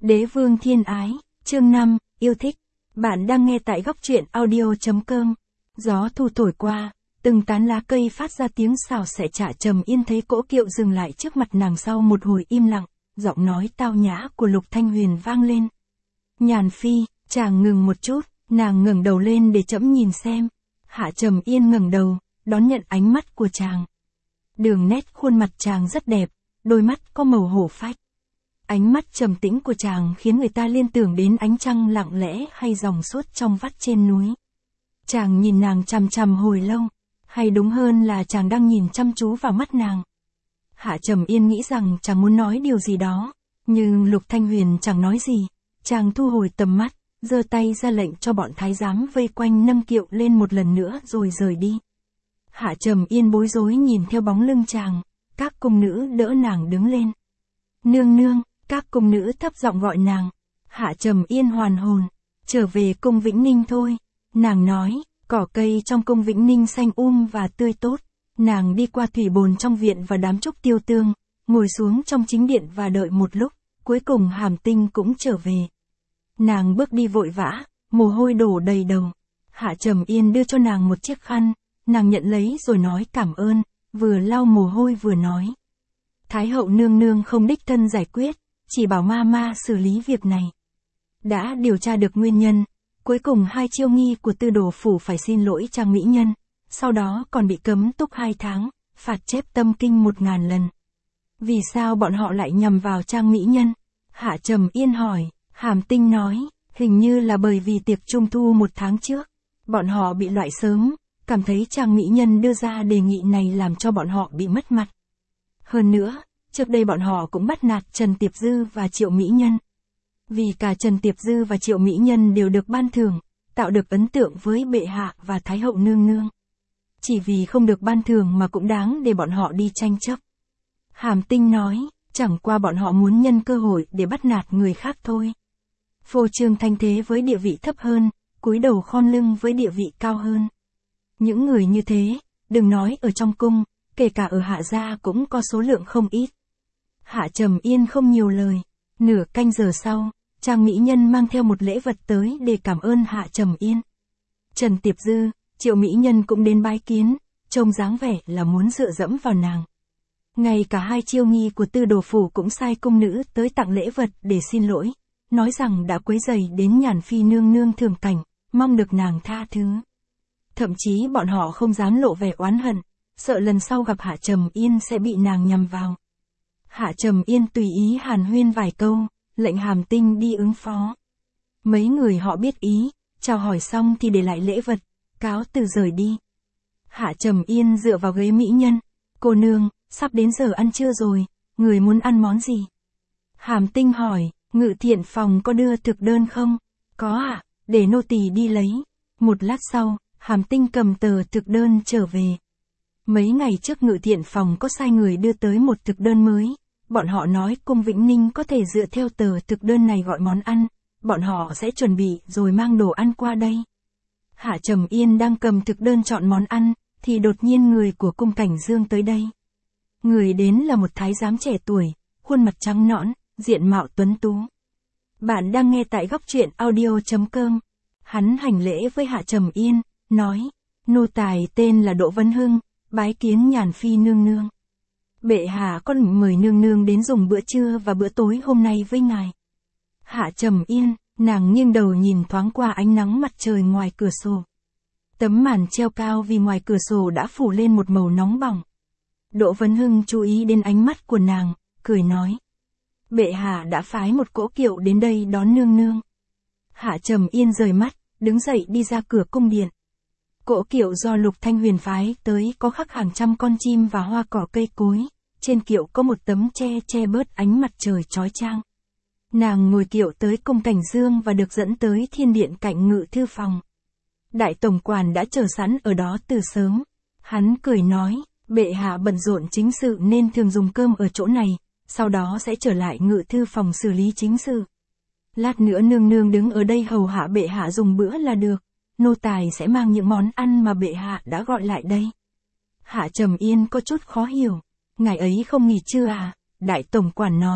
Đế vương thiên ái, chương 5, yêu thích. Bạn đang nghe tại góc truyện audio.com. Gió thu thổi qua, từng tán lá cây phát ra tiếng xào xẻ chả Trầm Yên thấy cỗ kiệu dừng lại trước mặt nàng sau một hồi im lặng, giọng nói tao nhã của Lục Thanh Huyền vang lên. Nhàn phi, chàng ngừng một chút, nàng ngẩng đầu lên để trẫm nhìn xem. Hạ Trầm Yên ngẩng đầu, đón nhận ánh mắt của chàng. Đường nét khuôn mặt chàng rất đẹp, đôi mắt có màu hổ phách. Ánh mắt trầm tĩnh của chàng khiến người ta liên tưởng đến ánh trăng lặng lẽ hay dòng suốt trong vắt trên núi. Chàng nhìn nàng chằm chằm hồi lâu, hay đúng hơn là chàng đang nhìn chăm chú vào mắt nàng. Hạ Trầm Yên nghĩ rằng chàng muốn nói điều gì đó, nhưng Lục Thanh Huyền chẳng nói gì. Chàng thu hồi tầm mắt, giơ tay ra lệnh cho bọn thái giám vây quanh nâng kiệu lên một lần nữa rồi rời đi. Hạ Trầm Yên bối rối nhìn theo bóng lưng chàng, các cung nữ đỡ nàng đứng lên. Nương nương, các cung nữ thấp giọng gọi nàng. Hạ Trầm Yên hoàn hồn, trở về cung Vĩnh Ninh thôi. Nàng nói, cỏ cây trong cung Vĩnh Ninh xanh và tươi tốt. Nàng đi qua thủy bồn trong viện và đám trúc tiêu tương, ngồi xuống trong chính điện và đợi một lúc, cuối cùng Hàm Tinh cũng trở về. Nàng bước đi vội vã, mồ hôi đổ đầy đầu. Hạ Trầm Yên đưa cho nàng một chiếc khăn, nàng nhận lấy rồi nói cảm ơn, vừa lau mồ hôi vừa nói. Thái hậu nương nương không đích thân giải quyết, chỉ bảo ma xử lý việc này. Đã điều tra được nguyên nhân, cuối cùng hai chiêu nghi của Tư Đồ phủ phải xin lỗi Trang mỹ nhân, sau đó còn bị cấm túc 2 tháng, phạt chép tâm kinh 1000 lần. Vì sao bọn họ lại nhằm vào Trang mỹ nhân? Hạ Trầm Yên hỏi. Hàm Tinh nói, hình như là bởi vì tiệc trung thu 1 tháng trước, bọn họ bị loại sớm, cảm thấy Trang mỹ nhân đưa ra đề nghị này làm cho bọn họ bị mất mặt. Hơn nữa, trước đây bọn họ cũng bắt nạt Trần Tiệp Dư và Triệu mỹ nhân. Vì cả Trần Tiệp Dư và Triệu mỹ nhân đều được ban thưởng, tạo được ấn tượng với bệ hạ và Thái hậu nương nương. Chỉ vì không được ban thưởng mà cũng đáng để bọn họ đi tranh chấp. Hàm Tinh nói, chẳng qua bọn họ muốn nhân cơ hội để bắt nạt người khác thôi. Phô trương thanh thế với địa vị thấp hơn, cúi đầu khom lưng với địa vị cao hơn. Những người như thế, đừng nói ở trong cung, kể cả ở Hạ gia cũng có số lượng không ít. Hạ Trầm Yên không nhiều lời. Nửa canh giờ sau, Trang mỹ nhân mang theo một lễ vật tới để cảm ơn Hạ Trầm Yên. Trần Tiệp Dư, Triệu mỹ nhân cũng đến bái kiến, trông dáng vẻ là muốn dựa dẫm vào nàng. Ngay cả hai chiêu nghi của Tư Đồ phủ cũng sai cung nữ tới tặng lễ vật để xin lỗi, nói rằng đã quấy rầy đến Nhàn phi nương nương Thường Cảnh, mong được nàng tha thứ. Thậm chí bọn họ không dám lộ vẻ oán hận, sợ lần sau gặp Hạ Trầm Yên sẽ bị nàng nhằm vào. Hạ Trầm Yên tùy ý hàn huyên vài câu, lệnh Hàm Tinh đi ứng phó. Mấy người họ biết ý, chào hỏi xong thì để lại lễ vật, cáo từ rời đi. Hạ Trầm Yên dựa vào ghế mỹ nhân. Cô nương, sắp đến giờ ăn trưa rồi, người muốn ăn món gì? Hàm Tinh hỏi, Ngự Thiện phòng có đưa thực đơn không? Có ạ, để nô tỳ đi lấy. Một lát sau, Hàm Tinh cầm tờ thực đơn trở về. Mấy ngày trước Ngự Thiện phòng có sai người đưa tới một thực đơn mới. Bọn họ nói cung Vĩnh Ninh có thể dựa theo tờ thực đơn này gọi món ăn. Bọn họ sẽ chuẩn bị rồi mang đồ ăn qua đây. Hạ Trầm Yên đang cầm thực đơn chọn món ăn, thì đột nhiên người của cung Cảnh Dương tới đây. Người đến là một thái giám trẻ tuổi, khuôn mặt trắng nõn, diện mạo tuấn tú. Bạn đang nghe tại góc truyện audio.com. Hắn hành lễ với Hạ Trầm Yên, nói, nô tài tên là Đỗ Vân Hưng, bái kiến Nhàn phi nương nương. Bệ hạ con mời nương nương đến dùng bữa trưa và bữa tối hôm nay với ngài. Hạ Trầm Yên, nàng nghiêng đầu nhìn thoáng qua ánh nắng mặt trời ngoài cửa sổ. Tấm màn treo cao vì ngoài cửa sổ đã phủ lên một màu nóng bỏng. Đỗ Vân Hưng chú ý đến ánh mắt của nàng, cười nói. Bệ hạ đã phái một cỗ kiệu đến đây đón nương nương. Hạ Trầm Yên rời mắt, đứng dậy đi ra cửa cung điện. Cỗ kiệu do Lục Thanh Huyền phái tới có khắc hàng trăm con chim và hoa cỏ cây cối. Trên kiệu có một tấm che bớt ánh mặt trời chói chang. Nàng ngồi kiệu tới cung Cảnh Dương và được dẫn tới thiên điện cạnh Ngự thư phòng. Đại tổng quản đã chờ sẵn ở đó từ sớm. Hắn cười nói, bệ hạ bận rộn chính sự nên thường dùng cơm ở chỗ này, sau đó sẽ trở lại Ngự thư phòng xử lý chính sự. Lát nữa nương nương đứng ở đây hầu hạ bệ hạ dùng bữa là được, nô tài sẽ mang những món ăn mà bệ hạ đã gọi lại đây. Hạ Trầm Yên có chút khó hiểu, ngài ấy không nghỉ trưa à? Đại tổng quản nói,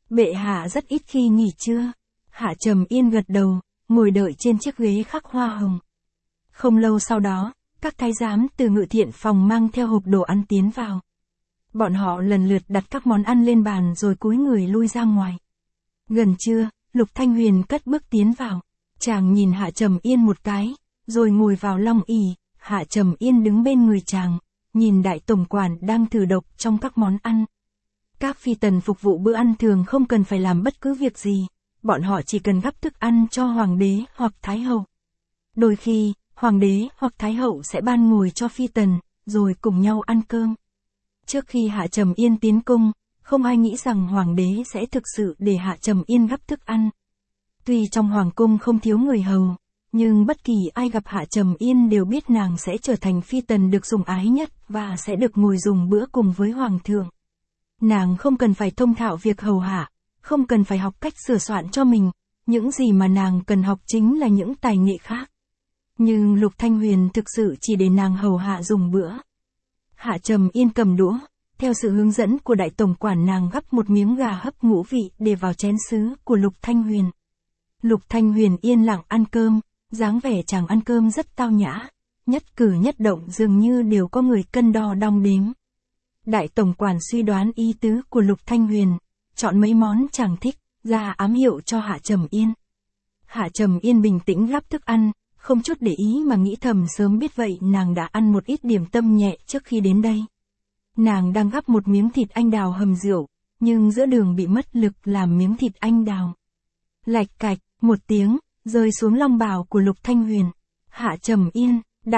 Bệ hạ rất ít khi nghỉ trưa. Hạ Trầm Yên gật đầu, ngồi đợi trên chiếc ghế khắc hoa hồng. Không lâu sau đó, các thái giám từ ngự thiện phòng mang theo hộp đồ ăn tiến vào. Bọn họ lần lượt đặt các món ăn lên bàn rồi cúi người lui ra ngoài. Gần trưa, Lục Thanh Huyền cất bước tiến vào. Chàng nhìn Hạ Trầm Yên một cái, rồi ngồi vào long ỷ. Hạ Trầm Yên đứng bên người chàng, nhìn đại tổng quản đang thử độc trong các món ăn. Các phi tần phục vụ bữa ăn thường không cần phải làm bất cứ việc gì, bọn họ chỉ cần gắp thức ăn cho hoàng đế hoặc thái hậu. Đôi khi, hoàng đế hoặc thái hậu sẽ ban ngồi cho phi tần, rồi cùng nhau ăn cơm. Trước khi Hạ Trầm Yên tiến cung, không ai nghĩ rằng hoàng đế sẽ thực sự để Hạ Trầm Yên gắp thức ăn. Tuy trong hoàng cung không thiếu người hầu, nhưng bất kỳ ai gặp Hạ Trầm Yên đều biết nàng sẽ trở thành phi tần được sủng ái nhất và sẽ được ngồi dùng bữa cùng với hoàng thượng. Nàng không cần phải thông thạo việc hầu hạ, không cần phải học cách sửa soạn cho mình, những gì mà nàng cần học chính là những tài nghệ khác. Nhưng Lục Thanh Huyền thực sự chỉ để nàng hầu hạ dùng bữa. Hạ Trầm Yên cầm đũa, theo sự hướng dẫn của đại tổng quản nàng gắp một miếng gà hấp ngũ vị để vào chén sứ của Lục Thanh Huyền. Lục Thanh Huyền yên lặng ăn cơm, dáng vẻ chàng ăn cơm rất tao nhã, nhất cử nhất động dường như đều có người cân đo đong đếm. Đại tổng quản suy đoán ý tứ của Lục Thanh Huyền, chọn mấy món chàng thích, ra ám hiệu cho Hạ Trầm Yên. Hạ Trầm Yên bình tĩnh gắp thức ăn, không chút để ý mà nghĩ thầm sớm biết vậy nàng đã ăn một ít điểm tâm nhẹ trước khi đến đây. Nàng đang gắp một miếng thịt anh đào hầm rượu, nhưng giữa đường bị mất lực làm miếng thịt anh đào lạch cạch, một tiếng, rơi xuống long bào của Lục Thanh Huyền. Hạ Trầm Yên,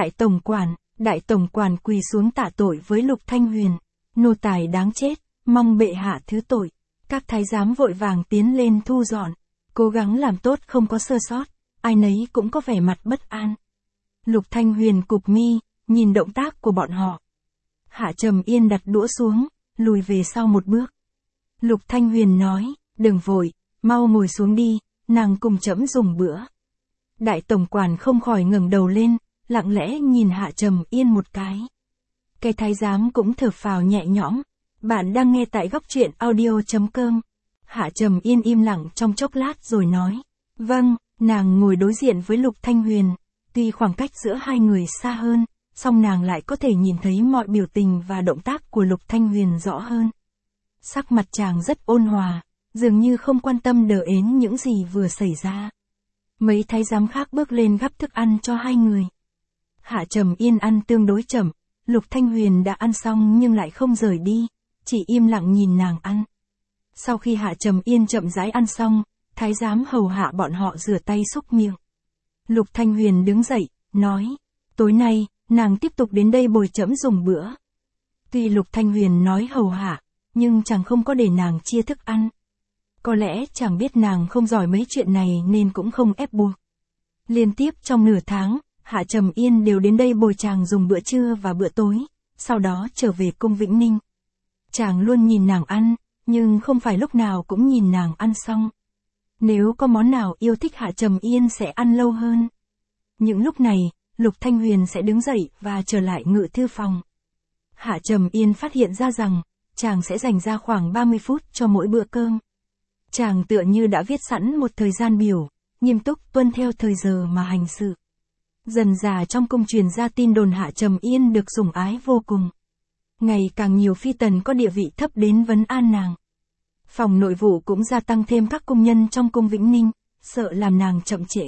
đại tổng quản quỳ xuống tạ tội với Lục Thanh Huyền. Nô tài đáng chết, mong bệ hạ thứ tội. Các thái giám vội vàng tiến lên thu dọn, cố gắng làm tốt không có sơ sót, ai nấy cũng có vẻ mặt bất an. Lục Thanh Huyền cụp mi, nhìn động tác của bọn họ. Hạ Trầm Yên đặt đũa xuống, lùi về sau một bước. Lục Thanh Huyền nói, đừng vội, mau ngồi xuống đi, nàng cùng trẫm dùng bữa. Đại tổng quản không khỏi ngẩng đầu lên, lặng lẽ nhìn Hạ Trầm Yên một cái. Cái thái giám cũng thở phào nhẹ nhõm. Bạn đang nghe tại góc truyện audio.com. Hạ Trầm Yên im lặng trong chốc lát rồi nói. Vâng, nàng ngồi đối diện với Lục Thanh Huyền. Tuy khoảng cách giữa hai người xa hơn, song nàng lại có thể nhìn thấy mọi biểu tình và động tác của Lục Thanh Huyền rõ hơn. Sắc mặt chàng rất ôn hòa, dường như không quan tâm đờ ến những gì vừa xảy ra. Mấy thái giám khác bước lên gắp thức ăn cho hai người. Hạ Trầm Yên ăn tương đối chậm, Lục Thanh Huyền đã ăn xong nhưng lại không rời đi, chỉ im lặng nhìn nàng ăn. Sau khi Hạ Trầm Yên chậm rãi ăn xong, thái giám hầu hạ bọn họ rửa tay xúc miệng. Lục Thanh Huyền đứng dậy, nói, tối nay, nàng tiếp tục đến đây bồi trẫm dùng bữa. Tuy Lục Thanh Huyền nói hầu hạ, nhưng chàng không có để nàng chia thức ăn. Có lẽ chàng biết nàng không giỏi mấy chuyện này nên cũng không ép buộc. Liên tiếp trong nửa tháng, Hạ Trầm Yên đều đến đây bồi chàng dùng bữa trưa và bữa tối, sau đó trở về cung Vĩnh Ninh. Chàng luôn nhìn nàng ăn, nhưng không phải lúc nào cũng nhìn nàng ăn xong. Nếu có món nào yêu thích Hạ Trầm Yên sẽ ăn lâu hơn. Những lúc này, Lục Thanh Huyền sẽ đứng dậy và trở lại ngự thư phòng. Hạ Trầm Yên phát hiện ra rằng, chàng sẽ dành ra khoảng 30 phút cho mỗi bữa cơm. Chàng tựa như đã viết sẵn một thời gian biểu, nghiêm túc tuân theo thời giờ mà hành sự. Dần dà trong cung truyền ra tin đồn Hạ Trầm Yên được sủng ái vô cùng. Ngày càng nhiều phi tần có địa vị thấp đến vấn an nàng. Phòng nội vụ cũng gia tăng thêm các công nhân trong cung Vĩnh Ninh, sợ làm nàng chậm trễ.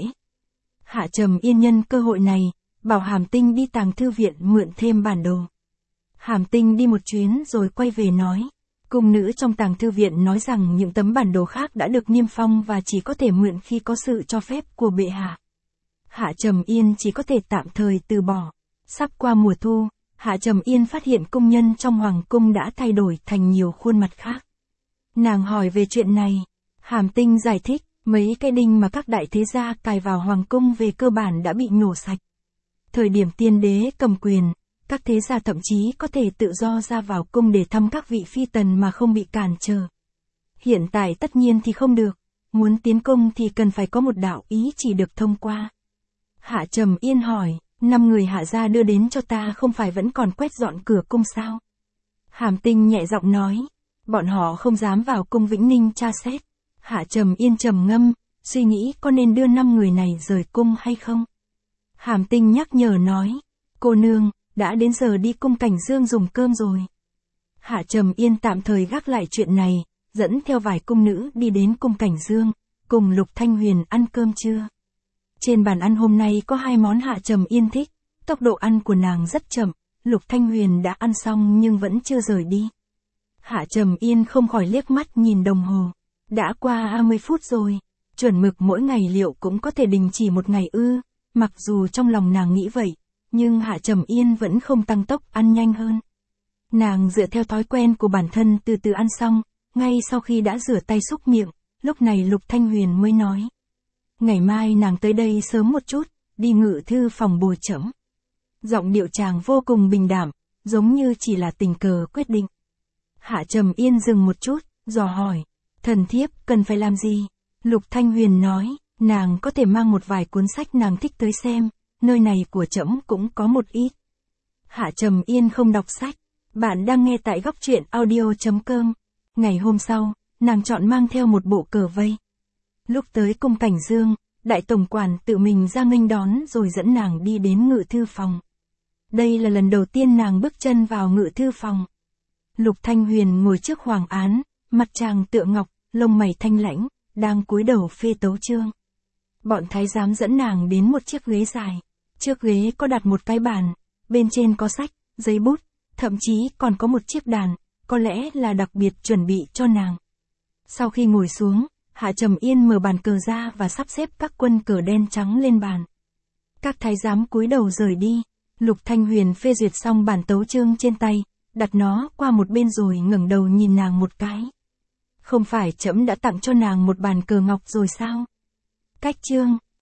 Hạ Trầm Yên nhân cơ hội này, bảo Hàm Tinh đi Tàng Thư Viện mượn thêm bản đồ. Hàm Tinh đi một chuyến rồi quay về nói. Cung nữ trong Tàng Thư Viện nói rằng những tấm bản đồ khác đã được niêm phong và chỉ có thể mượn khi có sự cho phép của bệ hạ. Hạ Trầm Yên chỉ có thể tạm thời từ bỏ. Sắp qua mùa thu, Hạ Trầm Yên phát hiện công nhân trong hoàng cung đã thay đổi thành nhiều khuôn mặt khác. Nàng hỏi về chuyện này. Hàm Tinh giải thích, mấy cái đinh mà các đại thế gia cài vào hoàng cung về cơ bản đã bị nhổ sạch. Thời điểm tiên đế cầm quyền, các thế gia thậm chí có thể tự do ra vào cung để thăm các vị phi tần mà không bị cản trở. Hiện tại tất nhiên thì không được, muốn tiến cung thì cần phải có một đạo ý chỉ được thông qua. Hạ Trầm Yên hỏi, 5 người Hạ gia đưa đến cho ta không phải vẫn còn quét dọn cửa cung sao? Hàm Tinh nhẹ giọng nói, Bọn họ không dám vào cung Vĩnh Ninh tra xét. Hạ Trầm Yên trầm ngâm, suy nghĩ có nên đưa 5 người này rời cung hay không. Hàm Tinh nhắc nhở nói, cô nương, đã đến giờ đi cung Cảnh Dương dùng cơm rồi. Hạ Trầm Yên tạm thời gác lại chuyện này, dẫn theo vài cung nữ đi đến cung Cảnh Dương, cùng Lục Thanh Huyền ăn cơm trưa. Trên bàn ăn hôm nay có 2 món Hạ Trầm Yên thích, tốc độ ăn của nàng rất chậm, Lục Thanh Huyền đã ăn xong nhưng vẫn chưa rời đi. Hạ Trầm Yên không khỏi liếc mắt nhìn đồng hồ, đã qua 20 phút rồi, chuẩn mực mỗi ngày liệu cũng có thể đình chỉ một ngày ư? Mặc dù trong lòng nàng nghĩ vậy, nhưng Hạ Trầm Yên vẫn không tăng tốc ăn nhanh hơn. Nàng dựa theo thói quen của bản thân từ từ ăn xong, ngay sau khi đã rửa tay súc miệng, lúc này Lục Thanh Huyền mới nói. Ngày mai nàng tới đây sớm một chút, đi ngự thư phòng bồi trẫm. Giọng điệu chàng vô cùng bình đạm, giống như chỉ là tình cờ quyết định. Hạ Trầm Yên dừng một chút, dò hỏi, thần thiếp cần phải làm gì? Lục Thanh Huyền nói, nàng có thể mang một vài cuốn sách nàng thích tới xem, nơi này của trẫm cũng có một ít. Hạ Trầm Yên không đọc sách. Bạn đang nghe tại góc truyện audio.com. Ngày hôm sau, nàng chọn mang theo một bộ cờ vây. Lúc tới cung Cảnh Dương, đại tổng quản tự mình ra nghênh đón rồi dẫn nàng đi đến ngự thư phòng. Đây là lần đầu tiên nàng bước chân vào ngự thư phòng. Lục Thanh Huyền ngồi trước hoàng án, mặt chàng tựa ngọc, lông mày thanh lãnh, đang cúi đầu phê tấu chương. Bọn thái giám dẫn nàng đến một chiếc ghế dài. Trước ghế có đặt một cái bàn, bên trên có sách, giấy bút, thậm chí còn có một chiếc đàn, có lẽ là đặc biệt chuẩn bị cho nàng. Sau khi ngồi xuống, Hạ Trầm Yên mở bàn cờ ra và sắp xếp các quân cờ đen trắng lên bàn. Các thái giám cúi đầu rời đi, Lục Thanh Huyền phê duyệt xong bản tấu chương trên tay, đặt nó qua một bên rồi ngẩng đầu nhìn nàng một cái. Không phải trẫm đã tặng cho nàng một bàn cờ ngọc rồi sao? Cách chương